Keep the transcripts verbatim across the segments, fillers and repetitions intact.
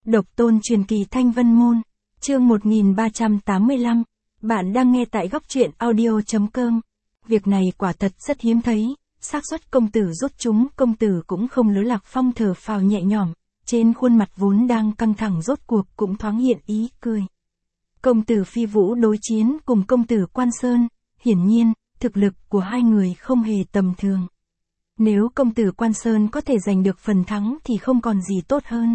Độc tôn truyền kỳ Thanh Vân Môn, chương một nghìn ba trăm tám mươi lăm, bạn đang nghe tại góc truyện audio.com. Việc này quả thật rất hiếm thấy, xác suất công tử rút chúng công tử cũng không lối Lạc Phong thở phào nhẹ nhõm, trên khuôn mặt vốn đang căng thẳng rốt cuộc cũng thoáng hiện ý cười. Công tử Phi Vũ đối chiến cùng công tử Quan Sơn, hiển nhiên, thực lực của hai người không hề tầm thường. Nếu công tử Quan Sơn có thể giành được phần thắng thì không còn gì tốt hơn.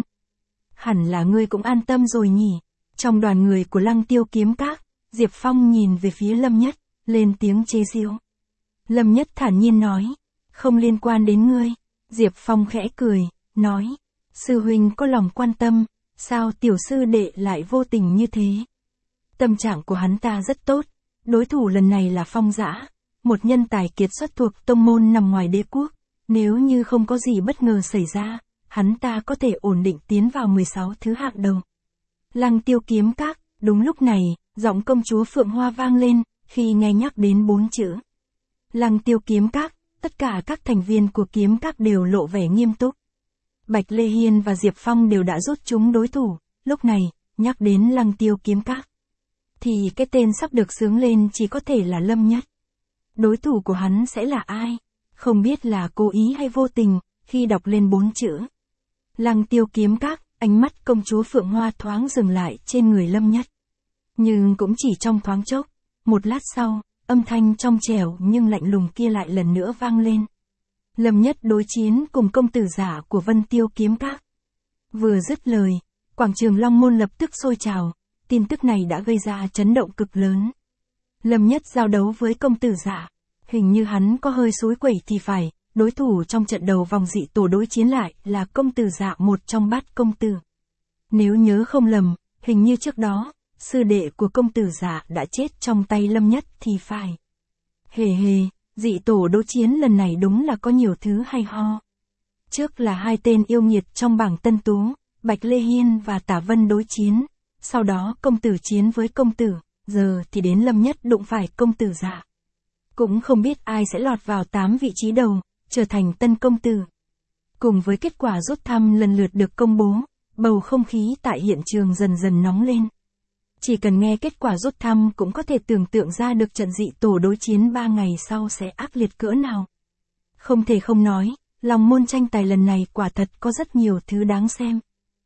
Hẳn là ngươi cũng an tâm rồi nhỉ. Trong đoàn người của Lăng Tiêu Kiếm Các, Diệp Phong nhìn về phía Lâm Nhất, lên tiếng chế giễu. Lâm Nhất thản nhiên nói, không liên quan đến ngươi. Diệp Phong khẽ cười, nói, sư huynh có lòng quan tâm, sao tiểu sư đệ lại vô tình như thế? Tâm trạng của hắn ta rất tốt, đối thủ lần này là Phong Dã, một nhân tài kiệt xuất thuộc tông môn nằm ngoài đế quốc, nếu như không có gì bất ngờ xảy ra, hắn ta có thể ổn định tiến vào mười sáu thứ hạng đầu. Lăng Tiêu Kiếm Các, đúng lúc này, giọng công chúa Phượng Hoa vang lên, khi nghe nhắc đến bốn chữ. Lăng Tiêu Kiếm Các, tất cả các thành viên của Kiếm Các đều lộ vẻ nghiêm túc. Bạch Lê Hiên và Diệp Phong đều đã rút chúng đối thủ, lúc này, nhắc đến Lăng Tiêu Kiếm Các. Thì cái tên sắp được xướng lên chỉ có thể là Lâm Nhất. Đối thủ của hắn sẽ là ai? Không biết là cố ý hay vô tình, khi đọc lên bốn chữ Lăng Tiêu Kiếm Các, ánh mắt công chúa Phượng Hoa thoáng dừng lại trên người Lâm Nhất. Nhưng cũng chỉ trong thoáng chốc, một lát sau, âm thanh trong trẻo nhưng lạnh lùng kia lại lần nữa vang lên. Lâm Nhất đối chiến cùng công tử giả của Vân Tiêu Kiếm Các. Vừa dứt lời, quảng trường Long Môn lập tức sôi trào, tin tức này đã gây ra chấn động cực lớn. Lâm Nhất giao đấu với công tử giả, hình như hắn có hơi xúi quẩy thì phải. Đối thủ trong trận đầu vòng dị tổ đối chiến lại là công tử dạ một trong bát công tử. Nếu nhớ không lầm, hình như trước đó, sư đệ của công tử dạ đã chết trong tay Lâm Nhất thì phải. Hề hề, dị tổ đối chiến lần này đúng là có nhiều thứ hay ho. Trước là hai tên yêu nghiệt trong bảng tân tú, Bạch Lê Hiên và Tả Vân đối chiến. Sau đó công tử chiến với công tử, giờ thì đến Lâm Nhất đụng phải công tử dạ. Cũng không biết ai sẽ lọt vào tám vị trí đầu, trở thành tân công tử. Cùng với kết quả rút thăm lần lượt được công bố, bầu không khí tại hiện trường dần dần nóng lên. Chỉ cần nghe kết quả rút thăm cũng có thể tưởng tượng ra được trận dị tổ đối chiến ba ngày sau sẽ ác liệt cỡ nào. Không thể không nói, Long Môn tranh tài lần này quả thật có rất nhiều thứ đáng xem.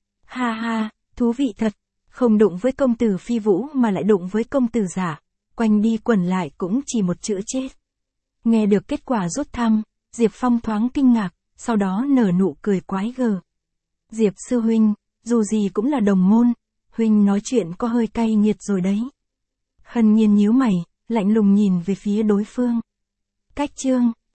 Ha ha, thú vị thật, không đụng với công tử Phi Vũ mà lại đụng với công tử giả, quanh đi quẩn lại cũng chỉ một chữ chết. Nghe được kết quả rút thăm, Diệp Phong thoáng kinh ngạc, sau đó nở nụ cười quái gở. Diệp sư huynh, dù gì cũng là đồng môn, huynh nói chuyện có hơi cay nghiệt rồi đấy. Hân Nhiên nhíu mày, lạnh lùng nhìn về phía đối phương. Cách chương,